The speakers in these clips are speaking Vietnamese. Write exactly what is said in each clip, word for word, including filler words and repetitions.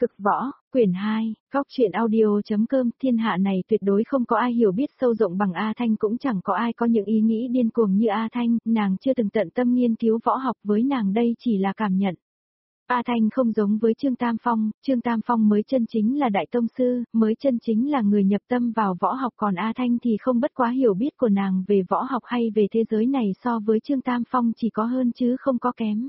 Cực võ, quyển hai, góc truyện audio.com. Thiên hạ này tuyệt đối không có ai hiểu biết sâu rộng bằng A Thanh, cũng chẳng có ai có những ý nghĩ điên cuồng như A Thanh, nàng chưa từng tận tâm nghiên cứu võ học, với nàng đây chỉ là cảm nhận. A Thanh không giống với Trương Tam Phong, Trương Tam Phong mới chân chính là đại tông sư, mới chân chính là người nhập tâm vào võ học, còn A Thanh thì không bất quá hiểu biết của nàng về võ học hay về thế giới này so với Trương Tam Phong chỉ có hơn chứ không có kém.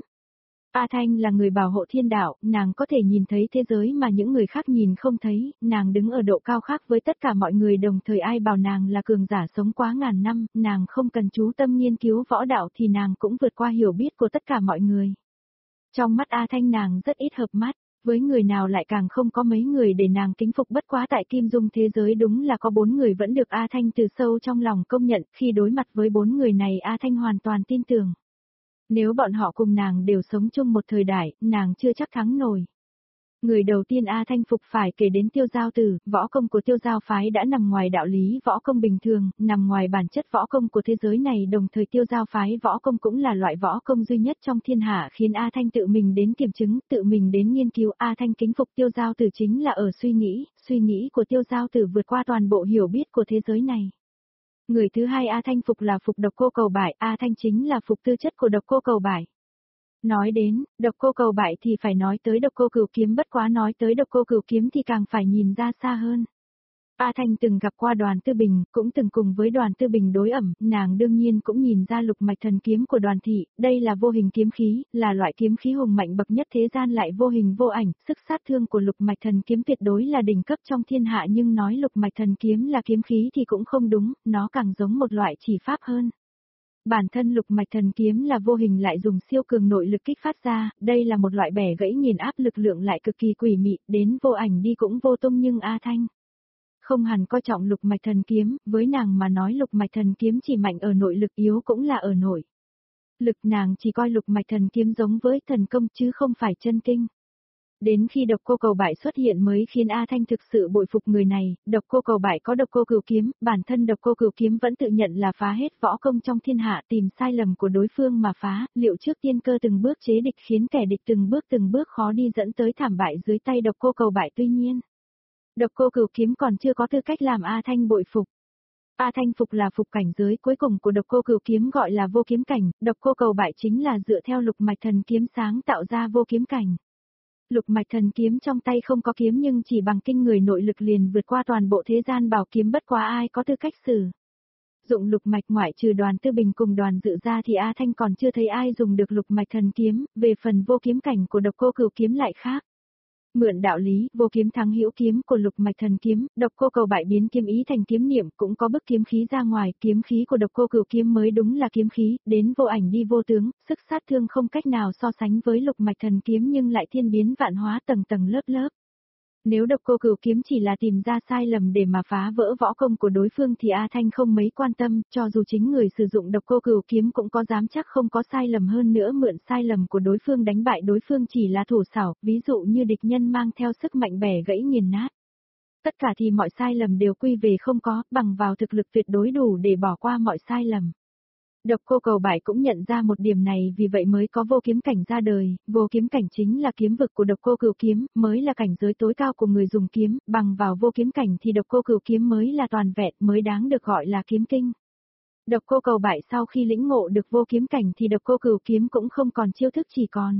A Thanh là người bảo hộ thiên đạo, nàng có thể nhìn thấy thế giới mà những người khác nhìn không thấy, nàng đứng ở độ cao khác với tất cả mọi người, đồng thời ai bảo nàng là cường giả sống quá ngàn năm, nàng không cần chú tâm nghiên cứu võ đạo thì nàng cũng vượt qua hiểu biết của tất cả mọi người. Trong mắt A Thanh nàng rất ít hợp mắt, với người nào lại càng không có mấy người để nàng kính phục, bất quá tại Kim Dung thế giới đúng là có bốn người vẫn được A Thanh từ sâu trong lòng công nhận, khi đối mặt với bốn người này A Thanh hoàn toàn tin tưởng. Nếu bọn họ cùng nàng đều sống chung một thời đại, nàng chưa chắc thắng nổi. Người đầu tiên A Thanh phục phải kể đến Tiêu Giao Tử, võ công của Tiêu Giao phái đã nằm ngoài đạo lý võ công bình thường, nằm ngoài bản chất võ công của thế giới này, đồng thời Tiêu Giao phái võ công cũng là loại võ công duy nhất trong thiên hạ, khiến A Thanh tự mình đến kiểm chứng, tự mình đến nghiên cứu. A Thanh kính phục Tiêu Giao Tử chính là ở suy nghĩ, suy nghĩ của Tiêu Giao Tử vượt qua toàn bộ hiểu biết của thế giới này. Người thứ hai A Thanh phục là phục Độc Cô Cầu Bại, A Thanh chính là phục tư chất của Độc Cô Cầu Bại. Nói đến Độc Cô Cầu Bại thì phải nói tới Độc Cô Cửu Kiếm, bất quá nói tới Độc Cô Cửu Kiếm thì càng phải nhìn ra xa hơn. A Thanh từng gặp qua Đoàn Tư Bình, cũng từng cùng với Đoàn Tư Bình đối ẩm, nàng đương nhiên cũng nhìn ra lục mạch thần kiếm của Đoàn thị, đây là vô hình kiếm khí, là loại kiếm khí hùng mạnh bậc nhất thế gian, lại vô hình vô ảnh, sức sát thương của lục mạch thần kiếm tuyệt đối là đỉnh cấp trong thiên hạ, nhưng nói lục mạch thần kiếm là kiếm khí thì cũng không đúng, nó càng giống một loại chỉ pháp hơn. Bản thân lục mạch thần kiếm là vô hình lại dùng siêu cường nội lực kích phát ra, đây là một loại bẻ gãy nghiền áp lực lượng lại cực kỳ quỷ mị, đến vô ảnh đi cũng vô tung, nhưng A Thanh không hẳn coi trọng lục mạch thần kiếm, với nàng mà nói lục mạch thần kiếm chỉ mạnh ở nội lực, yếu cũng là ở nội lực, nàng chỉ coi lục mạch thần kiếm giống với thần công chứ không phải chân kinh. Đến khi Độc Cô Cầu Bại xuất hiện mới khiến A Thanh thực sự bội phục người này. Độc Cô Cầu Bại có Độc Cô Cửu Kiếm, bản thân Độc Cô Cửu Kiếm vẫn tự nhận là phá hết võ công trong thiên hạ, tìm sai lầm của đối phương mà phá, liệu trước tiên cơ từng bước chế địch khiến kẻ địch từng bước từng bước khó đi, dẫn tới thảm bại dưới tay Độc Cô Cầu Bại. Tuy nhiên, Độc Cô Cửu Kiếm còn chưa có tư cách làm A Thanh bội phục. A Thanh phục là phục cảnh giới cuối cùng của Độc Cô Cửu Kiếm, gọi là vô kiếm cảnh, Độc Cô Cầu Bại chính là dựa theo lục mạch thần kiếm sáng tạo ra vô kiếm cảnh. Lục mạch thần kiếm trong tay không có kiếm nhưng chỉ bằng kinh người nội lực liền vượt qua toàn bộ thế gian bảo kiếm, bất quá ai có tư cách sử dụng lục mạch ngoại trừ Đoàn Tư Bình cùng Đoàn Dự ra thì A Thanh còn chưa thấy ai dùng được lục mạch thần kiếm, về phần vô kiếm cảnh của Độc Cô Cửu Kiếm lại khác. Mượn đạo lý, vô kiếm thắng hữu kiếm của lục mạch thần kiếm, Độc Cô Cầu Bại biến kiếm ý thành kiếm niệm, cũng có bức kiếm khí ra ngoài, kiếm khí của Độc Cô Cửu Kiếm mới đúng là kiếm khí, đến vô ảnh đi vô tướng, sức sát thương không cách nào so sánh với lục mạch thần kiếm nhưng lại thiên biến vạn hóa tầng tầng lớp lớp. Nếu Độc Cô Cửu Kiếm chỉ là tìm ra sai lầm để mà phá vỡ võ công của đối phương thì A Thanh không mấy quan tâm, cho dù chính người sử dụng Độc Cô Cửu Kiếm cũng có dám chắc không có sai lầm, hơn nữa mượn sai lầm của đối phương đánh bại đối phương chỉ là thủ xảo, ví dụ như địch nhân mang theo sức mạnh bẻ gãy nghiền nát. Tất cả thì mọi sai lầm đều quy về không có, bằng vào thực lực tuyệt đối đủ để bỏ qua mọi sai lầm. Độc Cô Cầu Bại cũng nhận ra một điểm này, vì vậy mới có vô kiếm cảnh ra đời, vô kiếm cảnh chính là kiếm vực của Độc Cô Cửu Kiếm, mới là cảnh giới tối cao của người dùng kiếm, bằng vào vô kiếm cảnh thì Độc Cô Cửu Kiếm mới là toàn vẹn, mới đáng được gọi là kiếm kinh. Độc Cô Cầu Bại sau khi lĩnh ngộ được vô kiếm cảnh thì Độc Cô Cửu Kiếm cũng không còn chiêu thức, chỉ còn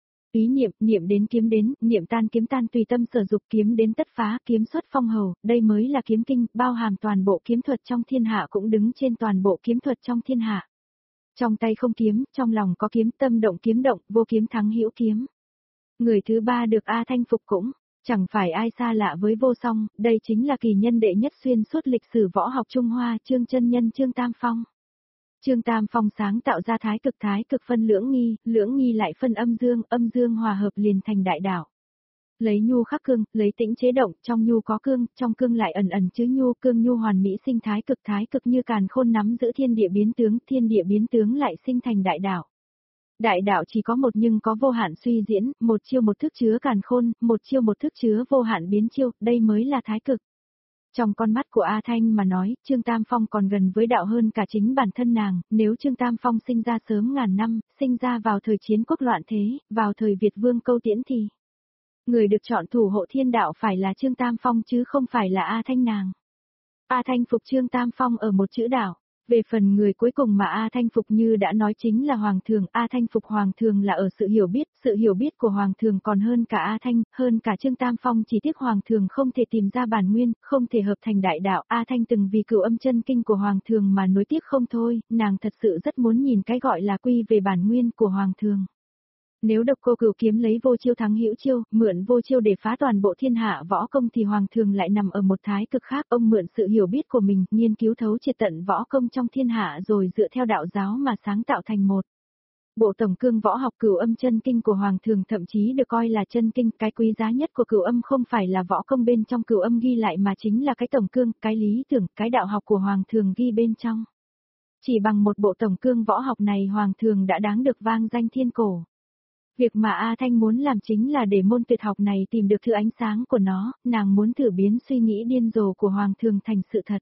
ý niệm, niệm đến kiếm đến, niệm tan kiếm tan, tùy tâm sở dục, kiếm đến tất phá, kiếm xuất phong hầu, đây mới là kiếm kinh, bao hàm toàn bộ kiếm thuật trong thiên hạ, cũng đứng trên toàn bộ kiếm thuật trong thiên hạ. Trong tay không kiếm, trong lòng có kiếm, tâm động kiếm động, vô kiếm thắng hữu kiếm. Người thứ ba được A Thanh phục cũng chẳng phải ai xa lạ với Vô Song, đây chính là kỳ nhân đệ nhất xuyên suốt lịch sử võ học Trung Hoa, Trương chân nhân Trương Tam Phong. Trương Tam Phong sáng tạo ra thái cực, thái cực phân lưỡng nghi, lưỡng nghi lại phân âm dương, âm dương hòa hợp liền thành đại đạo. Lấy nhu khắc cương, lấy tĩnh chế động, trong nhu có cương, trong cương lại ẩn ẩn chứa nhu, cương nhu hoàn mỹ sinh thái cực, thái cực như càn khôn nắm giữ thiên địa biến tướng, thiên địa biến tướng lại sinh thành đại đạo. Đại đạo chỉ có một nhưng có vô hạn suy diễn, một chiêu một thức chứa càn khôn, một chiêu một thức chứa vô hạn biến chiêu, đây mới là thái cực. Trong con mắt của A Thanh mà nói, Trương Tam Phong còn gần với đạo hơn cả chính bản thân nàng, nếu Trương Tam Phong sinh ra sớm ngàn năm, sinh ra vào thời chiến quốc loạn thế, vào thời Việt Vương Câu Tiễn thì Người được chọn thủ hộ thiên đạo phải là Trương Tam Phong chứ không phải là A Thanh nàng. A Thanh phục Trương Tam Phong ở một chữ đạo. Về phần người cuối cùng mà A Thanh phục như đã nói chính là Hoàng Thường, A Thanh phục Hoàng Thường là ở sự hiểu biết, sự hiểu biết của Hoàng Thường còn hơn cả A Thanh, hơn cả Trương Tam Phong, chỉ tiếc Hoàng Thường không thể tìm ra bản nguyên, không thể hợp thành đại đạo, A Thanh từng vì Cửu Âm chân kinh của Hoàng Thường mà nối tiếc không thôi, nàng thật sự rất muốn nhìn cái gọi là quy về bản nguyên của Hoàng Thường. Nếu Độc Cô Cửu kiếm lấy vô chiêu thắng hữu chiêu, mượn vô chiêu để phá toàn bộ thiên hạ võ công thì Hoàng Thường lại nằm ở một thái cực khác, ông mượn sự hiểu biết của mình, nghiên cứu thấu triệt tận võ công trong thiên hạ rồi dựa theo đạo giáo mà sáng tạo thành một. Bộ tổng cương võ học Cửu Âm chân kinh của Hoàng Thường thậm chí được coi là chân kinh, cái quý giá nhất của Cửu Âm không phải là võ công bên trong Cửu Âm ghi lại mà chính là cái tổng cương, cái lý tưởng, cái đạo học của Hoàng Thường ghi bên trong. Chỉ bằng một bộ tổng cương võ học này Hoàng Thường đã đáng được vang danh thiên cổ. Việc mà A Thanh muốn làm chính là để môn tuyệt học này tìm được thứ ánh sáng của nó, nàng muốn thử biến suy nghĩ điên rồ của Hoàng Thường thành sự thật.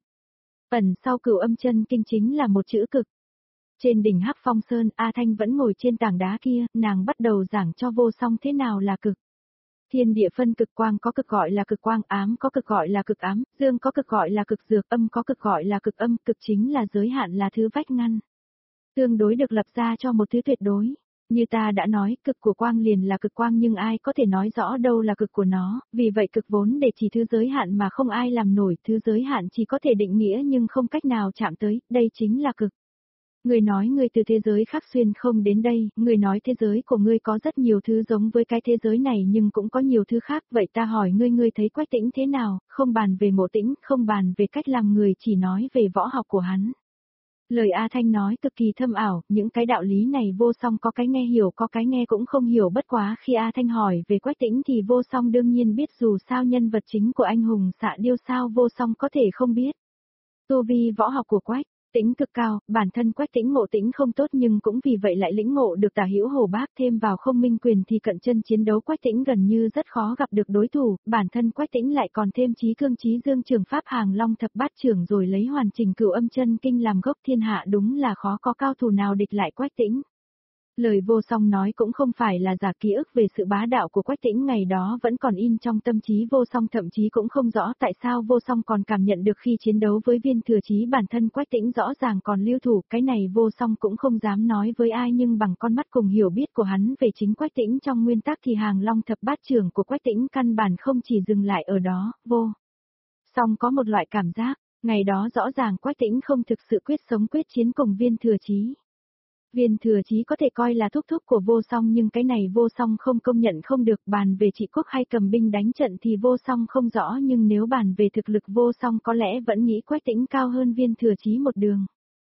Ẩn sau Cửu Âm chân kinh chính là một chữ cực. Trên đỉnh Hắc Phong Sơn, A Thanh vẫn ngồi trên tảng đá kia, nàng bắt đầu giảng cho Vô Song thế nào là cực. Thiên địa phân cực, quang có cực gọi là cực quang, ám có cực gọi là cực ám, dương có cực gọi là cực dược, âm có cực gọi là cực âm, cực chính là giới hạn, là thứ vách ngăn. Tương đối được lập ra cho một thứ tuyệt đối. Như ta đã nói, cực của quang liền là cực quang nhưng ai có thể nói rõ đâu là cực của nó, vì vậy cực vốn để chỉ thứ giới hạn mà không ai làm nổi, thứ giới hạn chỉ có thể định nghĩa nhưng không cách nào chạm tới, đây chính là cực. Người nói người từ thế giới khác xuyên không đến đây, người nói thế giới của ngươi có rất nhiều thứ giống với cái thế giới này nhưng cũng có nhiều thứ khác, vậy ta hỏi ngươi ngươi thấy Quách Tĩnh thế nào, không bàn về Ngộ Tĩnh, không bàn về cách làm người, chỉ nói về võ học của hắn. Lời A Thanh nói cực kỳ thâm ảo, những cái đạo lý này Vô Song có cái nghe hiểu có cái nghe cũng không hiểu, bất quá khi A Thanh hỏi về Quách Tĩnh thì Vô Song đương nhiên biết, dù sao nhân vật chính của anh hùng Xạ Điêu sao Vô Song có thể không biết. Tu vi võ học của Quách Tĩnh cực cao, bản thân Quách Tĩnh Ngộ Tĩnh không tốt nhưng cũng vì vậy lại lĩnh ngộ được Tả Hữu Hồ Bác, thêm vào Không Minh Quyền thì cận chân chiến đấu Quách Tĩnh gần như rất khó gặp được đối thủ, bản thân Quách Tĩnh lại còn thêm Chí Cương Chí Dương trường pháp Hàng Long thập bát trưởng rồi lấy hoàn chỉnh Cửu Âm chân kinh làm gốc, thiên hạ đúng là khó có cao thủ nào địch lại Quách Tĩnh. Lời Vô Song nói cũng không phải là giả, ký ức về sự bá đạo của Quách Tĩnh ngày đó vẫn còn in trong tâm trí Vô Song, thậm chí cũng không rõ tại sao Vô Song còn cảm nhận được khi chiến đấu với Viên Thừa Chí bản thân Quách Tĩnh rõ ràng còn lưu thủ, cái này Vô Song cũng không dám nói với ai nhưng bằng con mắt cùng hiểu biết của hắn về chính Quách Tĩnh trong nguyên tắc thì Hàng Long thập bát trưởng của Quách Tĩnh căn bản không chỉ dừng lại ở đó, Vô Song có một loại cảm giác, ngày đó rõ ràng Quách Tĩnh không thực sự quyết sống quyết chiến cùng Viên Thừa Chí. Viên Thừa Chí có thể coi là thúc thúc của Vô Song nhưng cái này Vô Song không công nhận không được, bàn về trị quốc hay cầm binh đánh trận thì Vô Song không rõ nhưng nếu bàn về thực lực Vô Song có lẽ vẫn nghĩ Quách Tĩnh cao hơn Viên Thừa Chí một đường.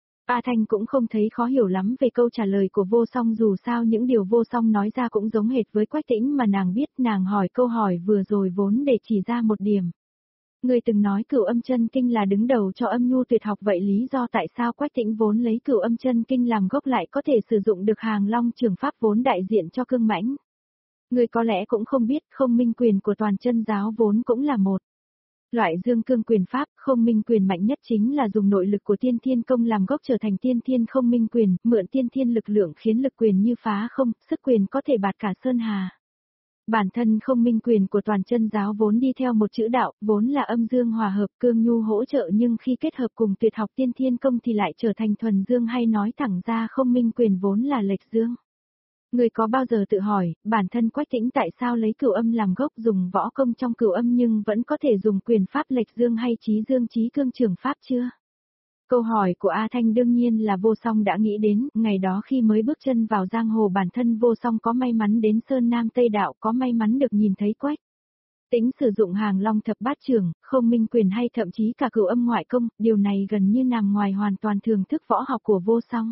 A Thanh cũng không thấy khó hiểu lắm về câu trả lời của Vô Song, dù sao những điều Vô Song nói ra cũng giống hệt với Quách Tĩnh mà nàng biết, nàng hỏi câu hỏi vừa rồi vốn để chỉ ra một điểm. Người từng nói Cửu Âm chân kinh là đứng đầu cho âm nhu tuyệt học, vậy lý do tại sao Quách Tĩnh vốn lấy Cửu Âm chân kinh làm gốc lại có thể sử dụng được Hàng Long trường pháp vốn đại diện cho cương mãnh? Người có lẽ cũng không biết, Không Minh Quyền của Toàn Chân giáo vốn cũng là một loại dương cương quyền pháp, Không Minh Quyền mạnh nhất chính là dùng nội lực của Tiên Thiên công làm gốc trở thành Tiên Thiên Không Minh Quyền, mượn Tiên Thiên lực lượng khiến lực quyền như phá không, sức quyền có thể bạt cả sơn hà. Bản thân Không Minh Quyền của Toàn Chân giáo vốn đi theo một chữ đạo, vốn là âm dương hòa hợp, cương nhu hỗ trợ, nhưng khi kết hợp cùng tuyệt học Tiên Thiên công thì lại trở thành thuần dương, hay nói thẳng ra Không Minh Quyền vốn là lệch dương. Người có bao giờ tự hỏi, bản thân Quách Tĩnh tại sao lấy Cửu Âm làm gốc dùng võ công trong Cửu Âm nhưng vẫn có thể dùng quyền pháp lệch dương hay chí dương chí cương trường pháp chưa? Câu hỏi của A Thanh đương nhiên là Vô Song đã nghĩ đến, ngày đó khi mới bước chân vào giang hồ bản thân Vô Song có may mắn đến Sơn Nam Tây Đạo, có may mắn được nhìn thấy Quách Tĩnh sử dụng Hàng Long thập bát trưởng, Không Minh Quyền hay thậm chí cả Cửu Âm ngoại công, điều này gần như nằm ngoài hoàn toàn thưởng thức võ học của Vô Song.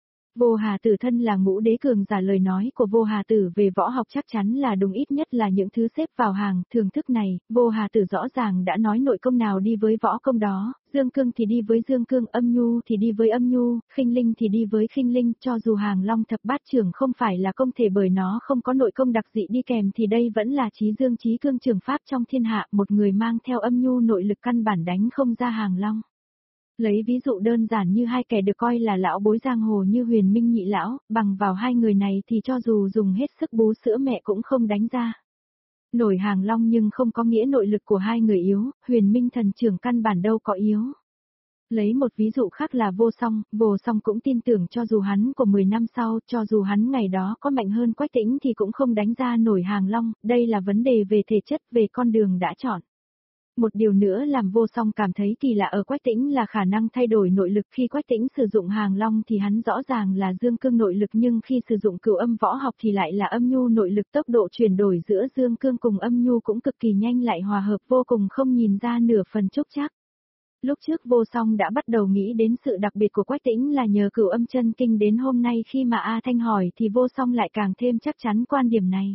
Vô Hà Tử thân là ngũ đế cường giả, lời nói của Vô Hà Tử về võ học chắc chắn là đúng, ít nhất là những thứ xếp vào hàng thưởng thức này, Vô Hà Tử rõ ràng đã nói nội công nào đi với võ công đó, dương cương thì đi với dương cương, âm nhu thì đi với âm nhu, khinh linh thì đi với khinh linh, cho dù Hàng Long thập bát trưởng không phải là công thể bởi nó không có nội công đặc dị đi kèm thì đây vẫn là chí dương chí cương trường pháp trong thiên hạ, một người mang theo âm nhu nội lực căn bản đánh không ra Hàng Long. Lấy ví dụ đơn giản như hai kẻ được coi là lão bối giang hồ như Huyền Minh Nhị lão, bằng vào hai người này thì cho dù dùng hết sức bú sữa mẹ cũng không đánh ra. Nổi hàng long nhưng không có nghĩa nội lực của hai người yếu, huyền minh thần trưởng căn bản đâu có yếu. Lấy một ví dụ khác là vô song, vô song cũng tin tưởng cho dù hắn của mười năm sau, cho dù hắn ngày đó có mạnh hơn Quách Tĩnh thì cũng không đánh ra nổi hàng long, đây là vấn đề về thể chất, về con đường đã chọn. Một điều nữa làm vô song cảm thấy kỳ lạ ở Quách Tĩnh là khả năng thay đổi nội lực. Khi Quách Tĩnh sử dụng hàng long thì hắn rõ ràng là dương cương nội lực, nhưng khi sử dụng cửu âm võ học thì lại là âm nhu nội lực. Tốc độ chuyển đổi giữa dương cương cùng âm nhu cũng cực kỳ nhanh, lại hòa hợp vô cùng, không nhìn ra nửa phần trúc trắc. Lúc trước vô song đã bắt đầu nghĩ đến sự đặc biệt của Quách Tĩnh là nhờ cửu âm chân kinh, đến hôm nay khi mà A Thanh hỏi thì vô song lại càng thêm chắc chắn quan điểm này.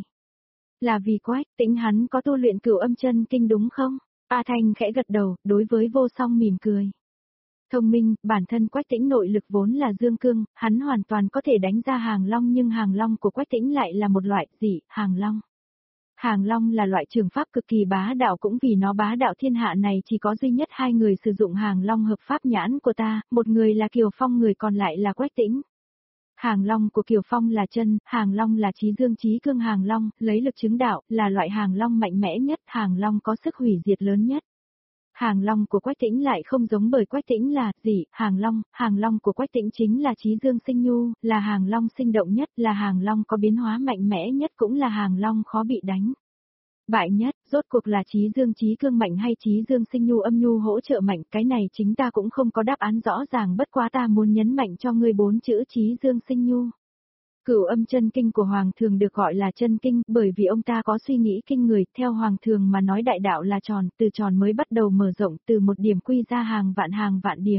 Là vì Quách Tĩnh hắn có tu luyện cửu âm chân kinh đúng không? A Thanh khẽ gật đầu, đối với vô song mỉm cười. Thông minh, bản thân Quách Tĩnh nội lực vốn là dương cương, hắn hoàn toàn có thể đánh ra hàng long, nhưng hàng long của Quách Tĩnh lại là một loại dị, hàng long. Hàng long là loại trường pháp cực kỳ bá đạo, cũng vì nó bá đạo thiên hạ này chỉ có duy nhất hai người sử dụng hàng long hợp pháp nhãn của ta, một người là Kiều Phong, người còn lại là Quách Tĩnh. Hàng long của Kiều Phong là chân, hàng long là trí dương trí cương, hàng long, lấy lực chứng đạo, là loại hàng long mạnh mẽ nhất, hàng long có sức hủy diệt lớn nhất. Hàng long của Quách Tĩnh lại không giống, bởi Quách Tĩnh là gì, hàng long, hàng long của Quách Tĩnh chính là trí dương sinh nhu, là hàng long sinh động nhất, là hàng long có biến hóa mạnh mẽ nhất, cũng là hàng long khó bị đánh bại nhất. Rốt cuộc là trí dương trí cương mạnh hay trí dương sinh nhu âm nhu hỗ trợ mạnh, cái này chính ta cũng không có đáp án rõ ràng, bất quá ta muốn nhấn mạnh cho ngươi bốn chữ trí dương sinh nhu. Cửu âm chân kinh của Hoàng thường được gọi là chân kinh, bởi vì ông ta có suy nghĩ kinh người. Theo Hoàng thường mà nói, đại đạo là tròn, từ tròn mới bắt đầu mở rộng, từ một điểm quy ra hàng vạn hàng vạn điểm.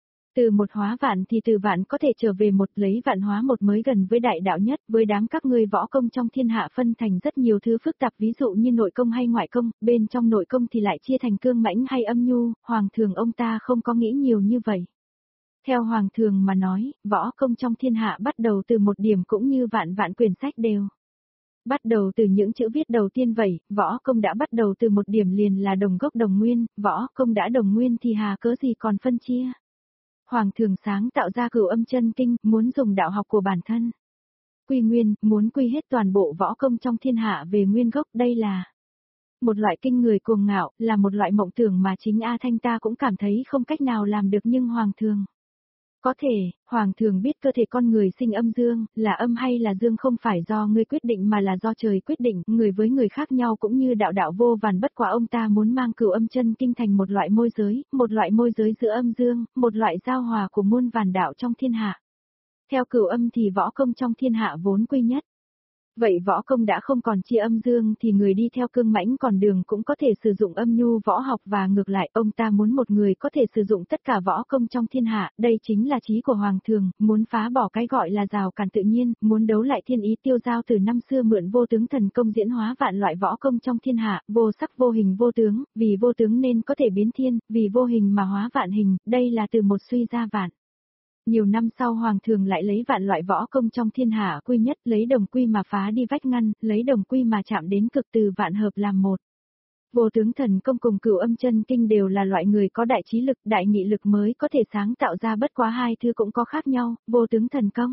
Từ một hóa vạn thì từ vạn có thể trở về một, lấy vạn hóa một mới gần với đại đạo nhất. Với đám các ngươi võ công trong thiên hạ phân thành rất nhiều thứ phức tạp, ví dụ như nội công hay ngoại công, bên trong nội công thì lại chia thành cương mãnh hay âm nhu, Hoàng thường ông ta không có nghĩ nhiều như vậy. Theo Hoàng thường mà nói, võ công trong thiên hạ bắt đầu từ một điểm, cũng như vạn vạn quyển sách đều bắt đầu từ những chữ viết đầu tiên vậy, võ công đã bắt đầu từ một điểm liền là đồng gốc đồng nguyên, võ công đã đồng nguyên thì hà cớ gì còn phân chia. Hoàng thường sáng tạo ra cửu âm chân kinh, muốn dùng đạo học của bản thân quy nguyên, muốn quy hết toàn bộ võ công trong thiên hạ về nguyên gốc. Đây là một loại kinh người cuồng ngạo, là một loại mộng tưởng mà chính A Thanh ta cũng cảm thấy không cách nào làm được, nhưng Hoàng thường có thể. Hoàng thường biết cơ thể con người sinh âm dương, là âm hay là dương không phải do ngươi quyết định mà là do trời quyết định, người với người khác nhau cũng như đạo đạo vô vàn, bất quá ông ta muốn mang cửu âm chân kinh thành một loại môi giới, một loại môi giới giữa âm dương, một loại giao hòa của muôn vàn đạo trong thiên hạ. Theo cửu âm thì võ công trong thiên hạ vốn quy nhất. Vậy võ công đã không còn chia âm dương thì người đi theo cương mãnh còn đường cũng có thể sử dụng âm nhu võ học, và ngược lại, ông ta muốn một người có thể sử dụng tất cả võ công trong thiên hạ, đây chính là chí của Hoàng thường, muốn phá bỏ cái gọi là rào cản tự nhiên, muốn đấu lại thiên ý tiêu giao từ năm xưa, mượn vô tướng thần công diễn hóa vạn loại võ công trong thiên hạ, vô sắc vô hình vô tướng, vì vô tướng nên có thể biến thiên, vì vô hình mà hóa vạn hình, đây là từ một suy ra vạn. Nhiều năm sau Hoàng thường lại lấy vạn loại võ công trong thiên hạ quy nhất, lấy đồng quy mà phá đi vách ngăn, lấy đồng quy mà chạm đến cực, từ vạn hợp làm một. Vô tướng thần công cùng cửu âm chân kinh đều là loại người có đại trí lực, đại nghị lực mới có thể sáng tạo ra, bất quá hai thứ cũng có khác nhau. Vô tướng thần công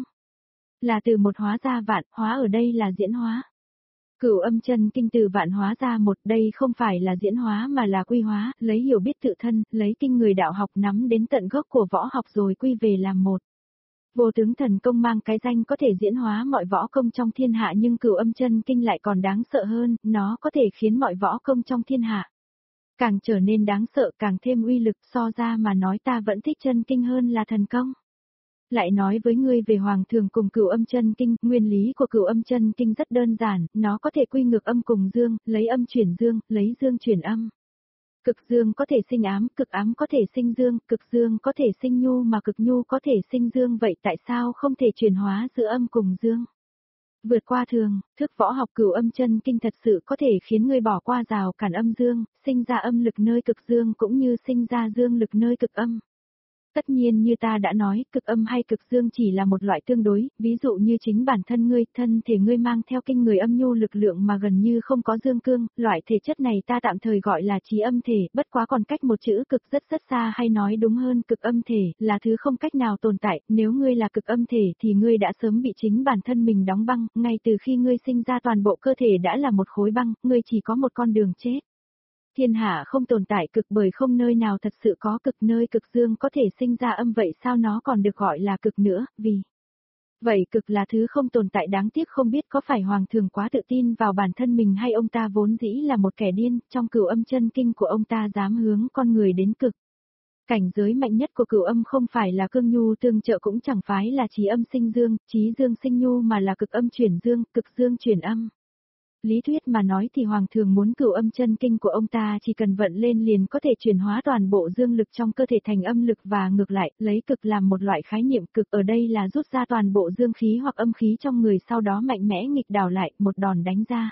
là từ một hóa ra vạn, hóa ở đây là diễn hóa. Cửu âm chân kinh từ vạn hóa ra một, đây không phải là diễn hóa mà là quy hóa, lấy hiểu biết tự thân, lấy kinh người đạo học nắm đến tận gốc của võ học rồi quy về làm một. Vô tướng thần công mang cái danh có thể diễn hóa mọi võ công trong thiên hạ, nhưng cửu âm chân kinh lại còn đáng sợ hơn, nó có thể khiến mọi võ công trong thiên hạ càng trở nên đáng sợ, càng thêm uy lực. So ra mà nói ta vẫn thích chân kinh hơn là thần công. Lại nói với ngươi về Hoàng thường cùng cửu âm chân kinh, nguyên lý của cửu âm chân kinh rất đơn giản, nó có thể quy ngược âm cùng dương, lấy âm chuyển dương, lấy dương chuyển âm. Cực dương có thể sinh ám, cực ám có thể sinh dương, cực dương có thể sinh nhu mà cực nhu có thể sinh dương, vậy tại sao không thể chuyển hóa giữa âm cùng dương? Vượt qua thường, thức võ học cửu âm chân kinh thật sự có thể khiến ngươi bỏ qua rào cản âm dương, sinh ra âm lực nơi cực dương cũng như sinh ra dương lực nơi cực âm. Tất nhiên như ta đã nói, cực âm hay cực dương chỉ là một loại tương đối, ví dụ như chính bản thân ngươi, thân thể ngươi mang theo kinh người âm nhu lực lượng mà gần như không có dương cương, loại thể chất này ta tạm thời gọi là trí âm thể, bất quá còn cách một chữ cực rất rất xa, hay nói đúng hơn cực âm thể, là thứ không cách nào tồn tại, nếu ngươi là cực âm thể thì ngươi đã sớm bị chính bản thân mình đóng băng, ngay từ khi ngươi sinh ra toàn bộ cơ thể đã là một khối băng, ngươi chỉ có một con đường chết. Thiên hạ không tồn tại cực bởi không nơi nào thật sự có cực, nơi cực dương có thể sinh ra âm, vậy sao nó còn được gọi là cực nữa, vì vậy cực là thứ không tồn tại. Đáng tiếc không biết có phải Hoàng thượng quá tự tin vào bản thân mình hay ông ta vốn dĩ là một kẻ điên, trong cửu âm chân kinh của ông ta dám hướng con người đến cực. Cảnh giới mạnh nhất của cửu âm không phải là cương nhu tương trợ, cũng chẳng phải là trí âm sinh dương, trí dương sinh nhu, mà là cực âm chuyển dương, cực dương chuyển âm. Lý thuyết mà nói thì Hoàng thường muốn cửu âm chân kinh của ông ta chỉ cần vận lên liền có thể chuyển hóa toàn bộ dương lực trong cơ thể thành âm lực và ngược lại, lấy cực làm một loại khái niệm, cực ở đây là rút ra toàn bộ dương khí hoặc âm khí trong người, sau đó mạnh mẽ nghịch đảo lại, một đòn đánh ra.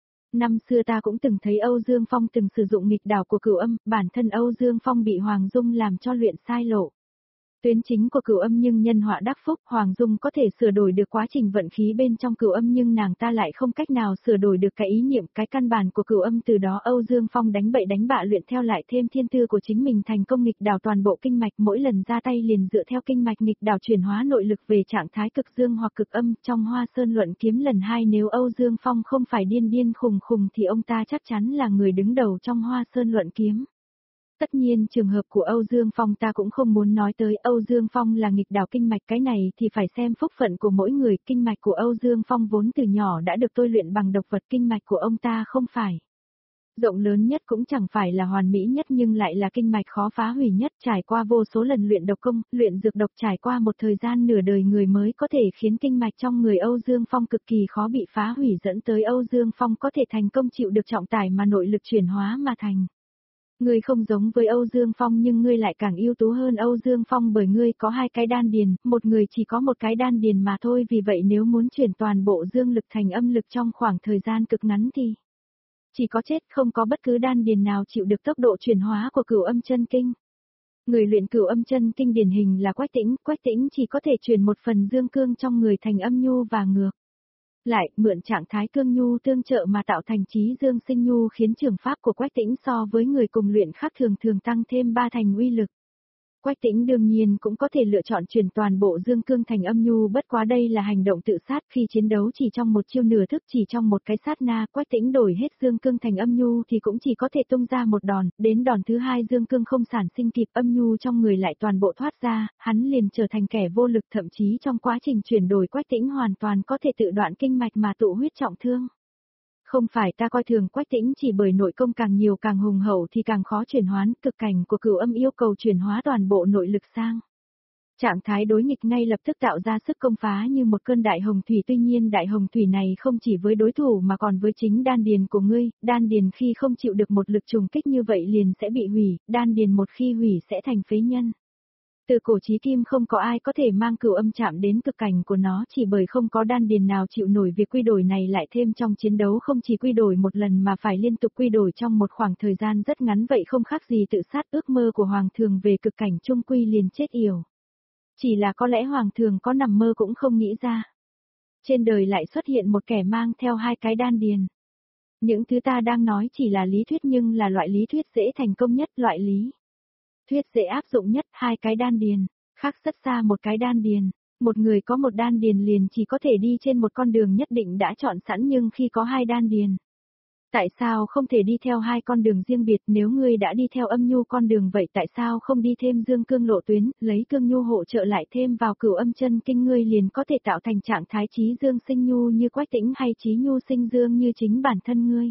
Năm xưa ta cũng từng thấy Âu Dương Phong từng sử dụng nghịch đảo của cửu âm, bản thân Âu Dương Phong bị Hoàng Dung làm cho luyện sai lộ tuyến chính của cửu âm, nhưng nhân họa đắc phúc, Hoàng Dung có thể sửa đổi được quá trình vận khí bên trong cửu âm, nhưng nàng ta lại không cách nào sửa đổi được cái ý niệm, cái căn bản của cửu âm. Từ đó Âu Dương Phong đánh bậy đánh bạ luyện theo lại thêm thiên tư của chính mình, thành công nghịch đảo toàn bộ kinh mạch, mỗi lần ra tay liền dựa theo kinh mạch nghịch đảo chuyển hóa nội lực về trạng thái cực dương hoặc cực âm. Trong Hoa Sơn luận kiếm lần hai, nếu Âu Dương Phong không phải điên điên khùng khùng thì ông ta chắc chắn là người đứng đầu trong Hoa Sơn luận kiếm. Tất nhiên trường hợp của Âu Dương Phong ta cũng không muốn nói tới, Âu Dương Phong là nghịch đảo kinh mạch, cái này thì phải xem phúc phận của mỗi người, kinh mạch của Âu Dương Phong vốn từ nhỏ đã được tôi luyện bằng độc vật, kinh mạch của ông ta không phải rộng lớn nhất cũng chẳng phải là hoàn mỹ nhất, nhưng lại là kinh mạch khó phá hủy nhất, trải qua vô số lần luyện độc công, luyện dược độc, trải qua một thời gian nửa đời người mới có thể khiến kinh mạch trong người Âu Dương Phong cực kỳ khó bị phá hủy, dẫn tới Âu Dương Phong có thể thành công chịu được trọng tải mà nội lực chuyển hóa mà thành. Ngươi không giống với Âu Dương Phong, nhưng ngươi lại càng ưu tú hơn Âu Dương Phong bởi ngươi có hai cái đan điền, một người chỉ có một cái đan điền mà thôi, vì vậy nếu muốn chuyển toàn bộ dương lực thành âm lực trong khoảng thời gian cực ngắn thì chỉ có chết, không có bất cứ đan điền nào chịu được tốc độ chuyển hóa của cửu âm chân kinh. Người luyện cửu âm chân kinh điển hình là Quách Tĩnh, Quách Tĩnh chỉ có thể truyền một phần dương cương trong người thành âm nhu và ngược lại, mượn trạng thái cương nhu tương trợ mà tạo thành trí dương sinh nhu, khiến trường pháp của Quách Tĩnh so với người cùng luyện khác thường thường tăng thêm ba thành uy lực. Quách Tĩnh đương nhiên cũng có thể lựa chọn chuyển toàn bộ dương cương thành âm nhu, bất quá đây là hành động tự sát, khi chiến đấu chỉ trong một chiêu nửa thức, chỉ trong một cái sát na, Quách Tĩnh đổi hết dương cương thành âm nhu thì cũng chỉ có thể tung ra một đòn, đến đòn thứ hai dương cương không sản sinh kịp, âm nhu trong người lại toàn bộ thoát ra, hắn liền trở thành kẻ vô lực, thậm chí trong quá trình chuyển đổi Quách Tĩnh hoàn toàn có thể tự đoạn kinh mạch mà tụ huyết trọng thương. Không phải ta coi thường Quách Tĩnh, chỉ bởi nội công càng nhiều càng hùng hậu thì càng khó chuyển hóa, cực cảnh của cửu âm yêu cầu chuyển hóa toàn bộ nội lực sang trạng thái đối nghịch, ngay lập tức tạo ra sức công phá như một cơn đại hồng thủy, tuy nhiên đại hồng thủy này không chỉ với đối thủ mà còn với chính đan điền của ngươi, đan điền khi không chịu được một lực trùng kích như vậy liền sẽ bị hủy, đan điền một khi hủy sẽ thành phế nhân. Từ cổ chí kim không có ai có thể mang cửu âm chạm đến cực cảnh của nó, chỉ bởi không có đan điền nào chịu nổi việc quy đổi này, lại thêm trong chiến đấu không chỉ quy đổi một lần mà phải liên tục quy đổi trong một khoảng thời gian rất ngắn, vậy không khác gì tự sát. Ước mơ của Hoàng thường về cực cảnh trung quy liền chết yểu. Chỉ là có lẽ Hoàng thường có nằm mơ cũng không nghĩ ra. Trên đời lại xuất hiện một kẻ mang theo hai cái đan điền. Những thứ ta đang nói chỉ là lý thuyết, nhưng là loại lý thuyết dễ thành công nhất, loại lý thuyết dễ áp dụng nhất. Hai cái đan điền, khác rất xa một cái đan điền. Một người có một đan điền liền chỉ có thể đi trên một con đường nhất định đã chọn sẵn, nhưng khi có hai đan điền, tại sao không thể đi theo hai con đường riêng biệt? Nếu ngươi đã đi theo âm nhu con đường, vậy tại sao không đi thêm dương cương lộ tuyến, lấy cương nhu hỗ trợ lại thêm vào cửu âm chân kinh, ngươi liền có thể tạo thành trạng thái trí dương sinh nhu như Quách Tĩnh, hay trí nhu sinh dương như chính bản thân ngươi.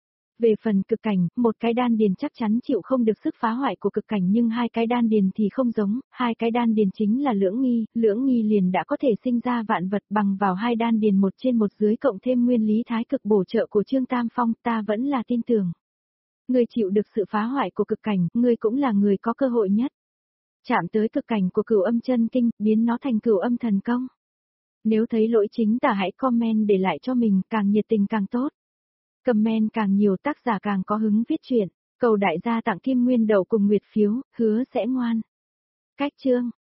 Về phần cực cảnh, một cái đan điền chắc chắn chịu không được sức phá hoại của cực cảnh, nhưng hai cái đan điền thì không giống, hai cái đan điền chính là lưỡng nghi, lưỡng nghi liền đã có thể sinh ra vạn vật, bằng vào hai đan điền một trên một dưới cộng thêm nguyên lý thái cực bổ trợ của Trương Tam Phong, ta vẫn là tin tưởng. Người chịu được sự phá hoại của cực cảnh, người cũng là người có cơ hội nhất chạm tới cực cảnh của cửu âm chân kinh, biến nó thành cửu âm thần công. Nếu thấy lỗi chính tả hãy comment để lại cho mình, càng nhiệt tình càng tốt. Comment càng nhiều tác giả càng có hứng viết truyện. Cầu đại gia tặng Kim Nguyên Đậu cùng Nguyệt phiếu, hứa sẽ ngoan. Cách chương